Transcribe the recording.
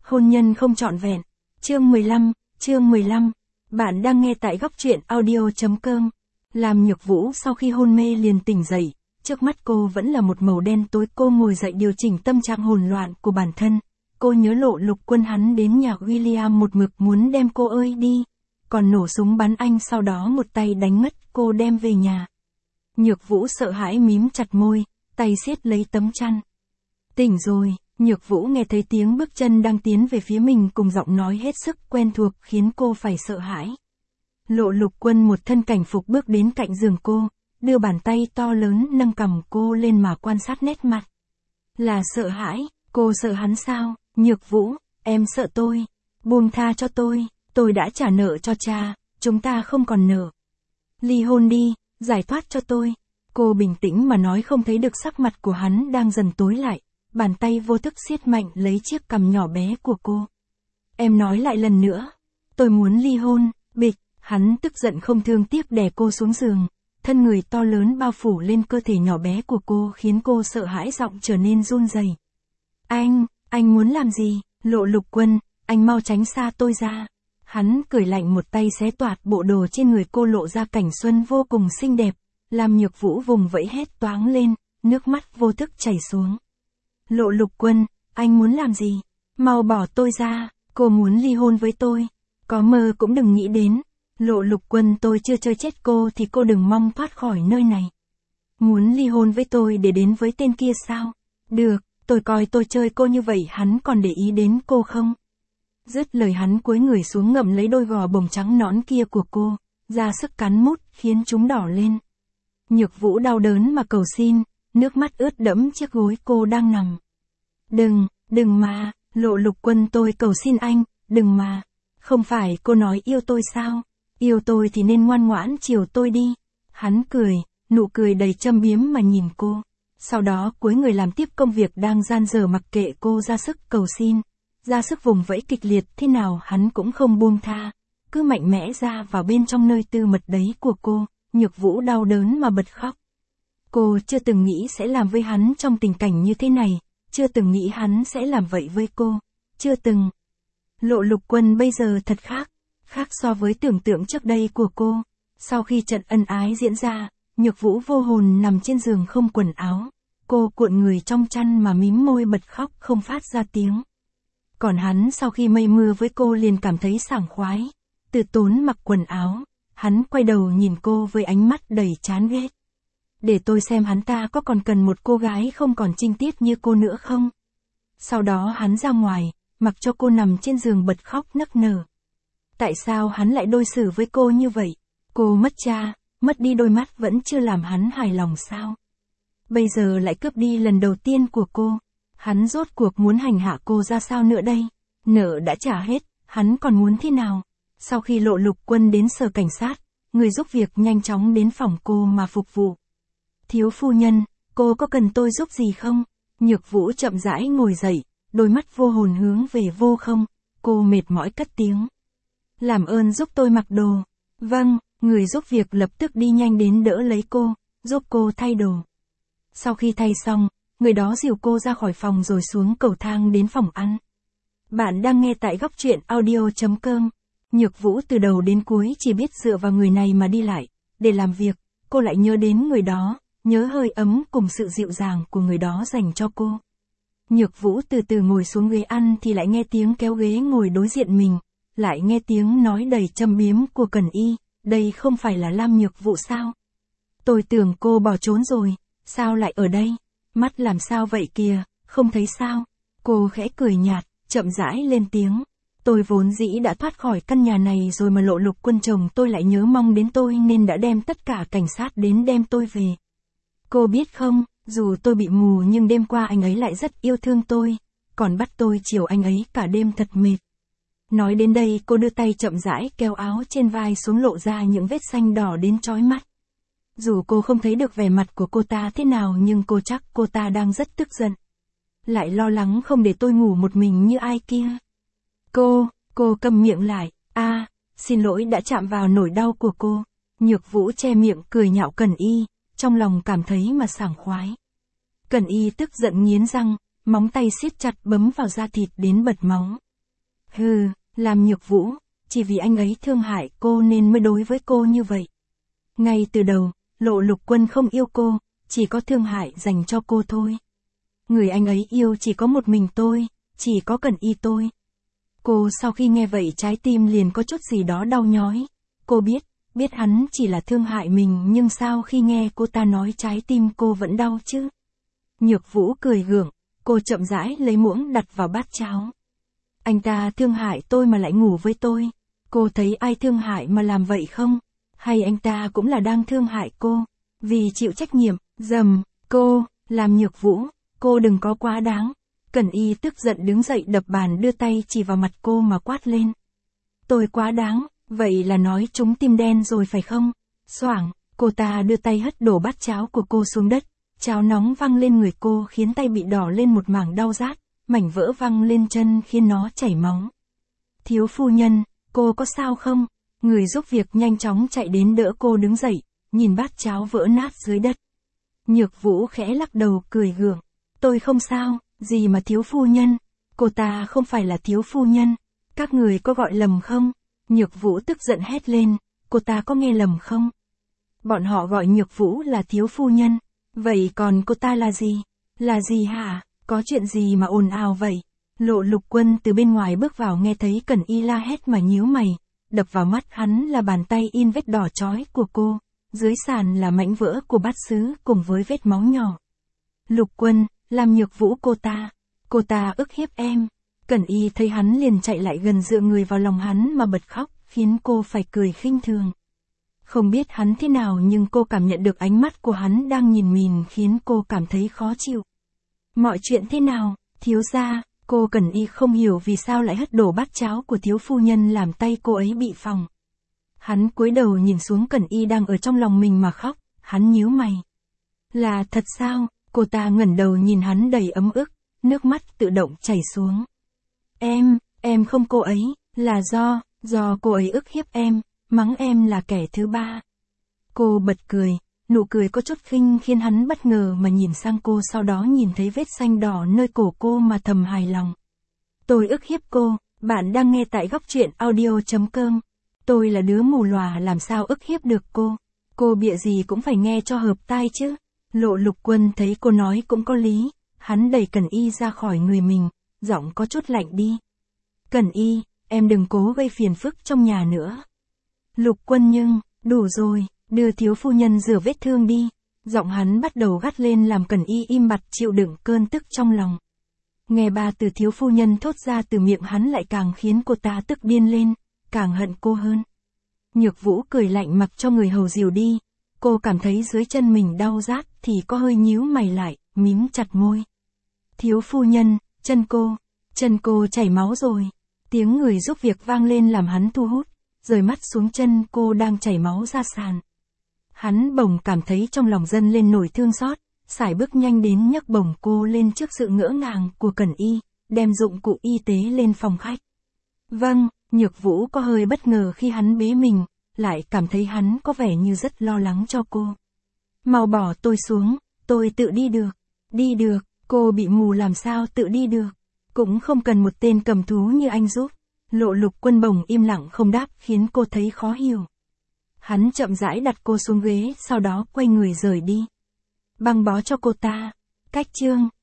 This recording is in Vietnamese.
Hôn nhân không trọn vẹn. Chương 15. Bạn đang nghe tại góc truyện audio.com. Làm Nhược Vũ sau khi hôn mê liền tỉnh dậy, trước mắt cô vẫn là một màu đen tối. Cô ngồi dậy điều chỉnh tâm trạng hỗn loạn của bản thân. Cô nhớ Lộ Lục Quân hắn đến nhà William một mực muốn đem cô ơi đi, còn nổ súng bắn anh, sau đó một tay đánh ngất cô đem về nhà. Nhược Vũ sợ hãi mím chặt môi, tay siết lấy tấm chăn. Tỉnh rồi. Nhược Vũ nghe thấy tiếng bước chân đang tiến về phía mình cùng giọng nói hết sức quen thuộc khiến cô phải sợ hãi. Lộ Lục Quân một thân cảnh phục bước đến cạnh giường cô, đưa bàn tay to lớn nâng cằm cô lên mà quan sát nét mặt. Là sợ hãi, cô sợ hắn sao? Nhược Vũ, em sợ tôi. Buông tha cho tôi đã trả nợ cho cha, chúng ta không còn nợ. Ly hôn đi, giải thoát cho tôi. Cô bình tĩnh mà nói, không thấy được sắc mặt của hắn đang dần tối lại. Bàn tay vô thức siết mạnh lấy chiếc cằm nhỏ bé của cô. Em nói lại lần nữa. Tôi muốn ly hôn. Bịch, hắn tức giận không thương tiếc đè cô xuống giường. Thân người to lớn bao phủ lên cơ thể nhỏ bé của cô khiến cô sợ hãi, giọng trở nên run rẩy. Anh muốn làm gì? Lộ Lục Quân, anh mau tránh xa tôi ra. Hắn cười lạnh, một tay xé toạc bộ đồ trên người cô, lộ ra cảnh xuân vô cùng xinh đẹp. Làm Nhược Vũ vùng vẫy hét toáng lên, nước mắt vô thức chảy xuống. Lộ Lục Quân, anh muốn làm gì? Mau bỏ tôi ra, cô muốn ly hôn với tôi. Có mơ cũng đừng nghĩ đến. Lộ Lục Quân, tôi chưa chơi chết cô thì cô đừng mong thoát khỏi nơi này. Muốn ly hôn với tôi để đến với tên kia sao? Được, tôi coi tôi chơi cô như vậy hắn còn để ý đến cô không? Dứt lời hắn cúi người xuống ngậm lấy đôi gò bồng trắng nõn kia của cô, ra sức cắn mút khiến chúng đỏ lên. Nhược Vũ đau đớn mà cầu xin, nước mắt ướt đẫm chiếc gối cô đang nằm. Đừng mà, Lộ Lục Quân, tôi cầu xin anh, đừng mà. Không phải cô nói yêu tôi sao? Yêu tôi thì nên ngoan ngoãn chiều tôi đi. Hắn cười, nụ cười đầy châm biếm mà nhìn cô. Sau đó cúi người làm tiếp công việc đang dang dở, mặc kệ cô ra sức cầu xin, ra sức vùng vẫy kịch liệt thế nào hắn cũng không buông tha. Cứ mạnh mẽ ra vào bên trong nơi tư mật đấy của cô. Nhược Vũ đau đớn mà bật khóc. Cô chưa từng nghĩ sẽ làm với hắn trong tình cảnh như thế này, chưa từng nghĩ hắn sẽ làm vậy với cô, chưa từng. Lộ Lục Quân bây giờ thật khác so với tưởng tượng trước đây của cô. Sau khi trận ân ái diễn ra, Nhược Vũ vô hồn nằm trên giường không quần áo, cô cuộn người trong chăn mà mím môi bật khóc không phát ra tiếng. Còn hắn sau khi mây mưa với cô liền cảm thấy sảng khoái, từ tốn mặc quần áo, hắn quay đầu nhìn cô với ánh mắt đầy chán ghét. Để tôi xem hắn ta có còn cần một cô gái không còn trinh tiết như cô nữa không? Sau đó hắn ra ngoài, mặc cho cô nằm trên giường bật khóc nức nở. Tại sao hắn lại đối xử với cô như vậy? Cô mất cha, mất đi đôi mắt vẫn chưa làm hắn hài lòng sao? Bây giờ lại cướp đi lần đầu tiên của cô. Hắn rốt cuộc muốn hành hạ cô ra sao nữa đây? Nợ đã trả hết, hắn còn muốn thế nào? Sau khi Lộ Lục Quân đến sở cảnh sát, người giúp việc nhanh chóng đến phòng cô mà phục vụ. Thiếu phu nhân, cô có cần tôi giúp gì không? Nhược Vũ chậm rãi ngồi dậy, đôi mắt vô hồn hướng về vô không. Cô mệt mỏi cất tiếng. Làm ơn giúp tôi mặc đồ. Vâng, người giúp việc lập tức đi nhanh đến đỡ lấy cô, giúp cô thay đồ. Sau khi thay xong, người đó dìu cô ra khỏi phòng rồi xuống cầu thang đến phòng ăn. Bạn đang nghe tại góc truyện audio.com. Nhược Vũ từ đầu đến cuối chỉ biết dựa vào người này mà đi lại. Để làm việc, cô lại nhớ đến người đó, nhớ hơi ấm cùng sự dịu dàng của người đó dành cho cô. Nhược Vũ từ từ ngồi xuống ghế ăn thì lại nghe tiếng kéo ghế ngồi đối diện mình, lại nghe tiếng nói đầy châm biếm của Cần Y, đây không phải là Lam Nhược Vũ sao? Tôi tưởng cô bỏ trốn rồi, sao lại ở đây? Mắt làm sao vậy kìa, không thấy sao? Cô khẽ cười nhạt, chậm rãi lên tiếng. Tôi vốn dĩ đã thoát khỏi căn nhà này rồi mà Lộ Lục Quân chồng tôi lại nhớ mong đến tôi nên đã đem tất cả cảnh sát đến đem tôi về. Cô biết không, dù tôi bị mù nhưng đêm qua anh ấy lại rất yêu thương tôi, còn bắt tôi chiều anh ấy cả đêm thật mệt. Nói đến đây cô đưa tay chậm rãi kéo áo trên vai xuống, lộ ra những vết xanh đỏ đến chói mắt. Dù cô không thấy được vẻ mặt của cô ta thế nào nhưng cô chắc cô ta đang rất tức giận. Lại lo lắng không để tôi ngủ một mình như ai kia. Cô câm miệng lại. Xin lỗi đã chạm vào nỗi đau của cô. Nhược Vũ che miệng cười nhạo Cần Y, trong lòng cảm thấy mà sảng khoái. Cần Y tức giận nghiến răng, móng tay siết chặt bấm vào da thịt đến bật máu. Hừ, làm Nhược Vũ, chỉ vì anh ấy thương hại cô nên mới đối với cô như vậy. Ngay từ đầu, Lộ Lục Quân không yêu cô, chỉ có thương hại dành cho cô thôi. Người anh ấy yêu chỉ có một mình tôi, chỉ có Cẩn Y tôi. Cô sau khi nghe vậy trái tim liền có chút gì đó đau nhói. Cô biết hắn chỉ là thương hại mình nhưng sao khi nghe cô ta nói trái tim cô vẫn đau chứ? Nhược Vũ cười gượng, cô chậm rãi lấy muỗng đặt vào bát cháo. Anh ta thương hại tôi mà lại ngủ với tôi. Cô thấy ai thương hại mà làm vậy không? Hay anh ta cũng là đang thương hại cô? Vì chịu trách nhiệm, cô, làm Nhược Vũ, cô đừng có quá đáng. Cẩn Y tức giận đứng dậy đập bàn đưa tay chỉ vào mặt cô mà quát lên. Tôi quá đáng, vậy là nói trúng tim đen rồi phải không? Xoảng, cô ta đưa tay hất đổ bát cháo của cô xuống đất. Cháo nóng văng lên người cô khiến tay bị đỏ lên một mảng đau rát, mảnh vỡ văng lên chân khiến nó chảy máu. Thiếu phu nhân, cô có sao không? Người giúp việc nhanh chóng chạy đến đỡ cô đứng dậy, nhìn bát cháo vỡ nát dưới đất. Nhược Vũ khẽ lắc đầu cười gượng. Tôi không sao, gì mà thiếu phu nhân, cô ta không phải là thiếu phu nhân, các người có gọi lầm không? Nhược Vũ tức giận hét lên, cô ta có nghe lầm không? Bọn họ gọi Nhược Vũ là thiếu phu nhân, vậy còn cô ta là gì? Là gì hả? Có chuyện gì mà ồn ào vậy? Lộ Lục Quân từ bên ngoài bước vào nghe thấy Cẩn Y la hét mà nhíu mày, đập vào mắt hắn là bàn tay in vết đỏ chói của cô, dưới sàn là mảnh vỡ của bát sứ cùng với vết máu nhỏ. Lục Quân, làm Nhược Vũ cô ta ức hiếp em. Cẩn Y thấy hắn liền chạy lại gần dựa người vào lòng hắn mà bật khóc, khiến cô phải cười khinh thường. Không biết hắn thế nào nhưng cô cảm nhận được ánh mắt của hắn đang nhìn mình khiến cô cảm thấy khó chịu. Mọi chuyện thế nào, thiếu gia? Cô Cẩn Y không hiểu vì sao lại hất đổ bát cháo của thiếu phu nhân làm tay cô ấy bị phỏng. Hắn cúi đầu nhìn xuống Cẩn Y đang ở trong lòng mình mà khóc, hắn nhíu mày. Là thật sao? Cô ta ngẩng đầu nhìn hắn đầy ấm ức, nước mắt tự động chảy xuống. Em không cô ấy, là do cô ấy ức hiếp em, mắng em là kẻ thứ ba. Cô bật cười, nụ cười có chút khinh khiến hắn bất ngờ mà nhìn sang cô sau đó nhìn thấy vết xanh đỏ nơi cổ cô mà thầm hài lòng. Tôi ức hiếp cô, bạn đang nghe tại góc truyện audio.com. Tôi là đứa mù lòa làm sao ức hiếp được cô bịa gì cũng phải nghe cho hợp tai chứ. Lộ Lục Quân thấy cô nói cũng có lý, hắn đẩy Cẩn Y ra khỏi người mình, giọng có chút lạnh đi. Cẩn Y, em đừng cố gây phiền phức trong nhà nữa. Lục Quân nhưng, đủ rồi, đưa thiếu phu nhân rửa vết thương đi. Giọng hắn bắt đầu gắt lên làm Cẩn Y im bặt chịu đựng cơn tức trong lòng. Nghe ba từ thiếu phu nhân thốt ra từ miệng hắn lại càng khiến cô ta tức điên lên, càng hận cô hơn. Nhược Vũ cười lạnh mặc cho người hầu dìu đi. Cô cảm thấy dưới chân mình đau rát thì có hơi nhíu mày lại, mím chặt môi. Thiếu phu nhân, chân cô chảy máu rồi. Tiếng người giúp việc vang lên làm hắn thu hút, rời mắt xuống chân cô đang chảy máu ra sàn. Hắn bỗng cảm thấy trong lòng dâng lên nổi thương xót, sải bước nhanh đến nhấc bổng cô lên trước sự ngỡ ngàng của Cẩn Y, đem dụng cụ y tế lên phòng khách. Vâng, Nhược Vũ có hơi bất ngờ khi hắn bế mình, lại cảm thấy hắn có vẻ như rất lo lắng cho cô. Mau bỏ tôi xuống, tôi tự đi được. Đi được, cô bị mù làm sao tự đi được. Cũng không cần một tên cầm thú như anh giúp. Lộ Lục Quân bỗng im lặng không đáp khiến cô thấy khó hiểu. Hắn chậm rãi đặt cô xuống ghế sau đó quay người rời đi. Băng bó cho cô ta. Cách chương